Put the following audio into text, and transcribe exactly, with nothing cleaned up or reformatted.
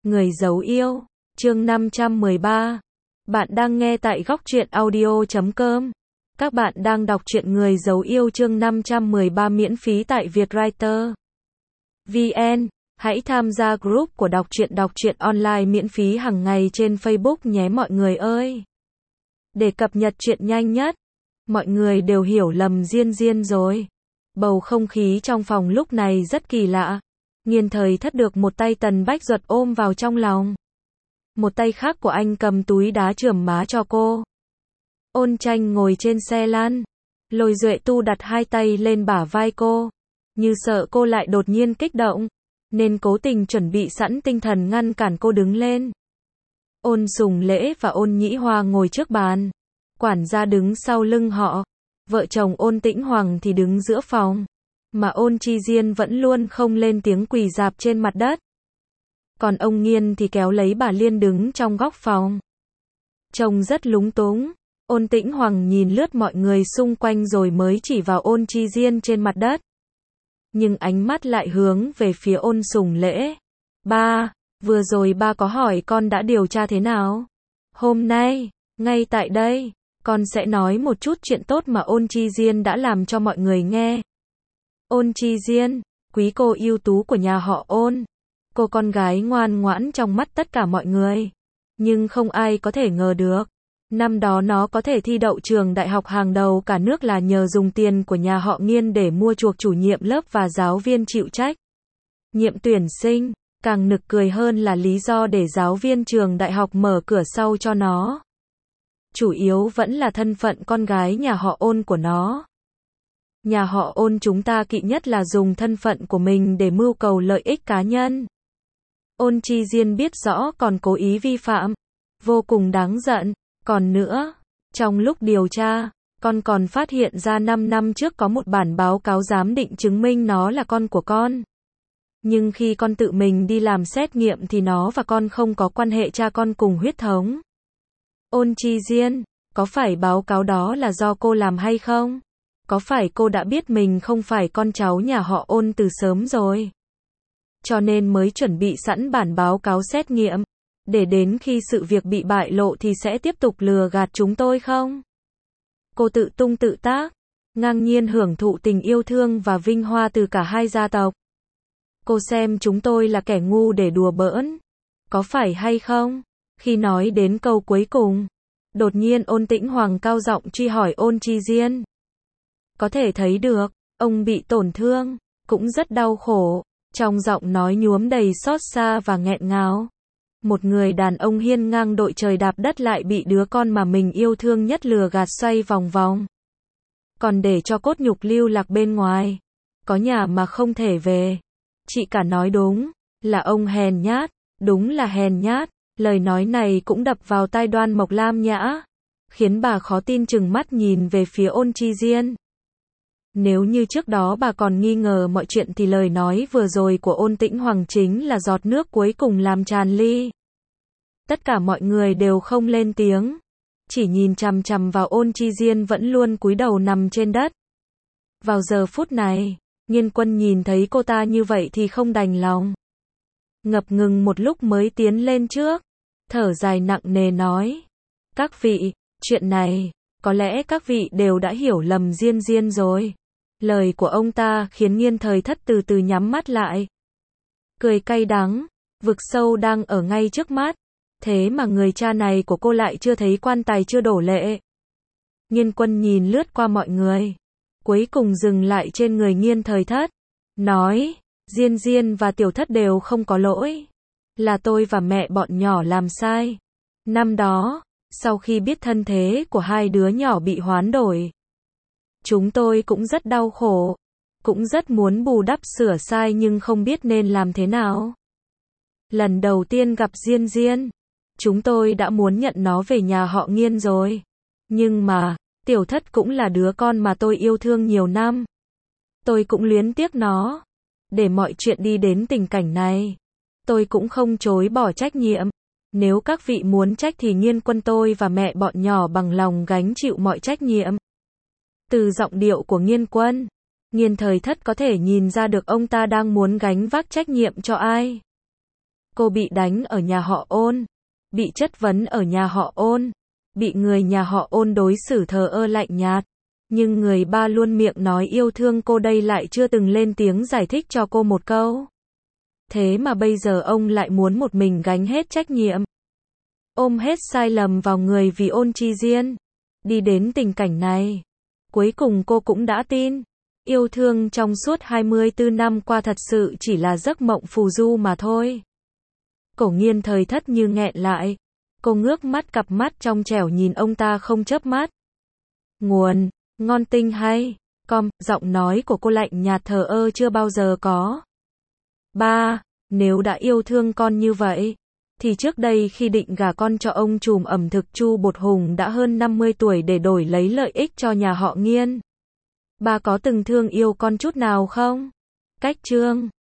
Người giấu yêu, chương năm trăm mười ba. Bạn đang nghe tại góc truyện audio chấm com. Các bạn đang đọc truyện Người giấu yêu chương năm trăm mười ba miễn phí tại Vietwriter vê en. Hãy tham gia group của đọc truyện đọc truyện online miễn phí hàng ngày trên Facebook nhé mọi người ơi. Để cập nhật truyện nhanh nhất, mọi người đều hiểu lầm Diên Diên rồi. Bầu không khí trong phòng lúc này rất kỳ lạ. Nghiên Thời Thất được một tay Tần Bách Duật ôm vào trong lòng. Một tay khác của anh cầm túi đá chườm má cho cô. Ôn Tranh ngồi trên xe lăn. Lôi Duệ Tu đặt hai tay lên bả vai cô. Như sợ cô lại đột nhiên kích động, nên cố tình chuẩn bị sẵn tinh thần ngăn cản cô đứng lên. Ôn Sùng Lễ và Ôn Nhĩ Hoa ngồi trước bàn. Quản gia đứng sau lưng họ. Vợ chồng Ôn Tĩnh Hoàng thì đứng giữa phòng. Mà Ôn Chi Diên vẫn luôn không lên tiếng quỳ rạp trên mặt đất. Còn ông Nghiên thì kéo lấy bà Liên đứng trong góc phòng. Trông rất lúng túng. Ôn Tĩnh Hoàng nhìn lướt mọi người xung quanh rồi mới chỉ vào Ôn Chi Diên trên mặt đất. Nhưng ánh mắt lại hướng về phía Ôn Sùng Lễ. Ba, vừa rồi ba có hỏi con đã điều tra thế nào? Hôm nay, ngay tại đây, con sẽ nói một chút chuyện tốt mà Ôn Chi Diên đã làm cho mọi người nghe. Ôn Chi Diên, quý cô ưu tú của nhà họ Ôn. Cô con gái ngoan ngoãn trong mắt tất cả mọi người. Nhưng không ai có thể ngờ được. Năm đó nó có thể thi đậu trường đại học hàng đầu cả nước là nhờ dùng tiền của nhà họ Nghiên để mua chuộc chủ nhiệm lớp và giáo viên chịu trách nhiệm tuyển sinh. Càng nực cười hơn là lý do để giáo viên trường đại học mở cửa sau cho nó. Chủ yếu vẫn là thân phận con gái nhà họ Ôn của nó. Nhà họ Ôn chúng ta kỵ nhất là dùng thân phận của mình để mưu cầu lợi ích cá nhân. Ôn Chi Diên biết rõ còn cố ý vi phạm. Vô cùng đáng giận. Còn nữa, trong lúc điều tra, con còn phát hiện ra năm năm trước có một bản báo cáo giám định chứng minh nó là con của con. Nhưng khi con tự mình đi làm xét nghiệm thì nó và con không có quan hệ cha con cùng huyết thống. Ôn Chi Diên, có phải báo cáo đó là do cô làm hay không? Có phải cô đã biết mình không phải con cháu nhà họ Ôn từ sớm rồi? Cho nên mới chuẩn bị sẵn bản báo cáo xét nghiệm, để đến khi sự việc bị bại lộ thì sẽ tiếp tục lừa gạt chúng tôi không? Cô tự tung tự tác, ngang nhiên hưởng thụ tình yêu thương và vinh hoa từ cả hai gia tộc. Cô xem chúng tôi là kẻ ngu để đùa bỡn, có phải hay không? Khi nói đến câu cuối cùng, đột nhiên Ôn Tĩnh Hoàng cao giọng truy hỏi Ôn Chi Diên. Có thể thấy được, ông bị tổn thương, cũng rất đau khổ, trong giọng nói nhuốm đầy xót xa và nghẹn ngào. Một người đàn ông hiên ngang đội trời đạp đất lại bị đứa con mà mình yêu thương nhất lừa gạt xoay vòng vòng. Còn để cho cốt nhục lưu lạc bên ngoài, có nhà mà không thể về. Chị cả nói đúng, là ông hèn nhát, đúng là hèn nhát. Lời nói này cũng đập vào tai Đoan Mộc Lam Nhã, khiến bà khó tin chừng mắt nhìn về phía Ôn Chi Diên. Nếu như trước đó bà còn nghi ngờ mọi chuyện thì lời nói vừa rồi của Ôn Tĩnh Hoàng chính là giọt nước cuối cùng làm tràn ly. Tất cả mọi người đều không lên tiếng, chỉ nhìn chằm chằm vào Ôn Chi Diên vẫn luôn cúi đầu nằm trên đất. Vào giờ phút này, Nghiên Quân nhìn thấy cô ta như vậy thì không đành lòng. Ngập ngừng một lúc mới tiến lên trước, thở dài nặng nề nói. Các vị, chuyện này, có lẽ các vị đều đã hiểu lầm Diên Diên rồi. Lời của ông ta khiến Nghiên Thời Thất từ từ nhắm mắt lại. Cười cay đắng, vực sâu đang ở ngay trước mắt. Thế mà người cha này của cô lại chưa thấy quan tài chưa đổ lệ. Nghiên Quân nhìn lướt qua mọi người, cuối cùng dừng lại trên người Nghiên Thời Thất. Nói, Diên Diên và Tiểu Thất đều không có lỗi. Là tôi và mẹ bọn nhỏ làm sai. Năm đó, sau khi biết thân thế của hai đứa nhỏ bị hoán đổi, chúng tôi cũng rất đau khổ, cũng rất muốn bù đắp sửa sai nhưng không biết nên làm thế nào. Lần đầu tiên gặp Diên Diên, chúng tôi đã muốn nhận nó về nhà họ Nghiên rồi. Nhưng mà, Tiểu Thất cũng là đứa con mà tôi yêu thương nhiều năm. Tôi cũng luyến tiếc nó. Để mọi chuyện đi đến tình cảnh này, tôi cũng không chối bỏ trách nhiệm. Nếu các vị muốn trách thì Nghiên Quân tôi và mẹ bọn nhỏ bằng lòng gánh chịu mọi trách nhiệm. Từ giọng điệu của Nghiên Quân, Nghiên Thời Thất có thể nhìn ra được ông ta đang muốn gánh vác trách nhiệm cho ai. Cô bị đánh ở nhà họ Ôn, bị chất vấn ở nhà họ Ôn, bị người nhà họ Ôn đối xử thờ ơ lạnh nhạt. Nhưng người ba luôn miệng nói yêu thương cô đây lại chưa từng lên tiếng giải thích cho cô một câu. Thế mà bây giờ ông lại muốn một mình gánh hết trách nhiệm. Ôm hết sai lầm vào người vì Ôn Chi Diên. Đi đến tình cảnh này. Cuối cùng cô cũng đã tin. Yêu thương trong suốt hai mươi tư năm qua thật sự chỉ là giấc mộng phù du mà thôi. Cổ Nghiên thời thất như nghẹn lại. Cô ngước mắt cặp mắt trong trẻo nhìn ông ta không chớp mắt. Nguồn, ngon tinh hay. Com, giọng nói của cô lạnh nhạt thờ ơ chưa bao giờ có. Ba, nếu đã yêu thương con như vậy, thì trước đây khi định gả con cho ông trùm ẩm thực Chu Bột Hùng đã hơn năm mươi tuổi để đổi lấy lợi ích cho nhà họ Nghiên. Ba có từng thương yêu con chút nào không? Cách chương